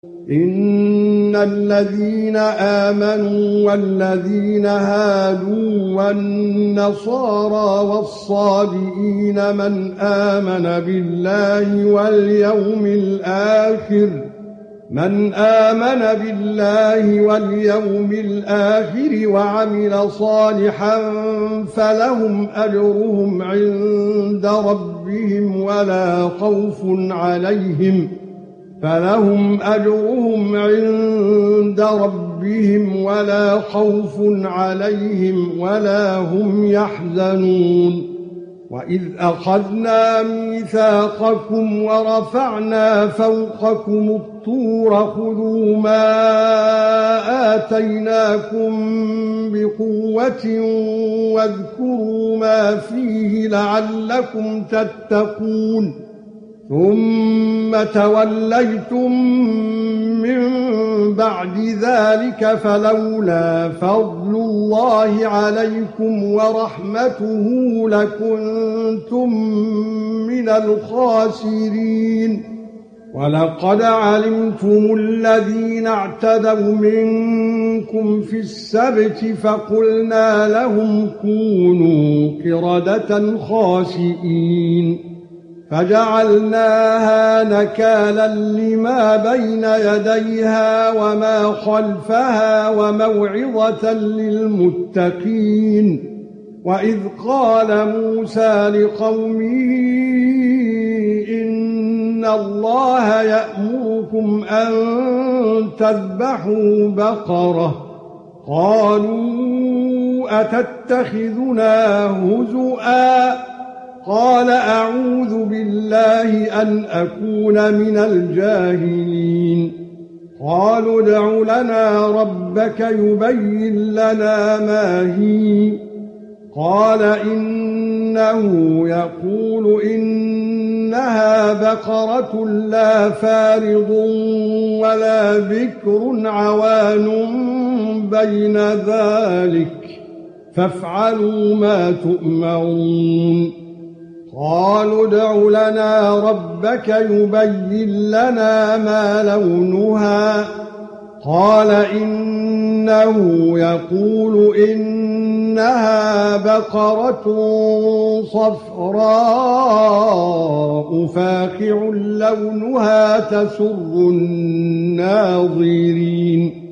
إن الذين آمنوا والذين هادوا والنصارى والصابئين من آمن بالله واليوم الآخر وعمل صالحا فلهم أجرهم عند ربهم ولا خوف عليهم ولا هم يحزنون. وَإِذْ أَخَذْنَا مِيثَاقَكُمْ وَرَفَعْنَا فَوْقَكُمُ الطُّورَ خُذُوا مَا آتَيْنَاكُمْ بِقُوَّةٍ وَاذْكُرُوا مَا فِيهِ لَعَلَّكُمْ تَتَّقُونَ ثُمَّ تَوَلَّيْتُمْ مِنْ بَعْدِ ذَلِكَ فَلَوْلَا فَضْلُ اللَّهِ عَلَيْكُمْ وَرَحْمَتُهُ لَكُنْتُمْ مِنَ الْخَاسِرِينَ. وَلَقَدْ عَلِمْتُمُ الَّذِينَ اعْتَدَوْا مِنكُمْ فِي السَّبْتِ فَقُلْنَا لَهُمْ كُونُوا قِرَدَةً خَاسِئِينَ فَجَعَلْنَاهَا نَكَالًا لِمَا بَيْنَ يَدَيْهَا وَمَا خَلْفَهَا وَمَوْعِظَةً لِلْمُتَّقِينَ. وَإِذْ قَالَ مُوسَى لِقَوْمِهِ إِنَّ اللَّهَ يَأْمُرُكُمْ أَن تَذْبَحُوا بَقَرَةً قَالُوا أَتَتَّخِذُنَا هُزُوًا قَالَ أَعُوذُ بِاللَّهِ أَنْ أَكُونَ مِنَ الْجَاهِلِينَ. قَالُوا ادْعُ لَنَا رَبَّكَ يُبَيِّن لَّنَا مَا هِيَ قَالَ إِنَّهُ يَقُولُ إِنَّهَا بَقَرَةٌ لَّا فَارِضٌ وَلَا بِكْرٌ عَوَانٌ بَيْنَ ذَلِكَ فَافْعَلُوا مَا تُؤْمَرُونَ. قالوا ادْعُ لَنَا رَبَّكَ يُبَيِّن لَّنَا مَا لَوْنُهَا قَالَ إِنَّهُ يَقُولُ إِنَّهَا بَقَرَةٌ صَفْرَاءُ فَاقِعٌ لَّوْنُهَا تَسُرُّ النَّاظِرِينَ.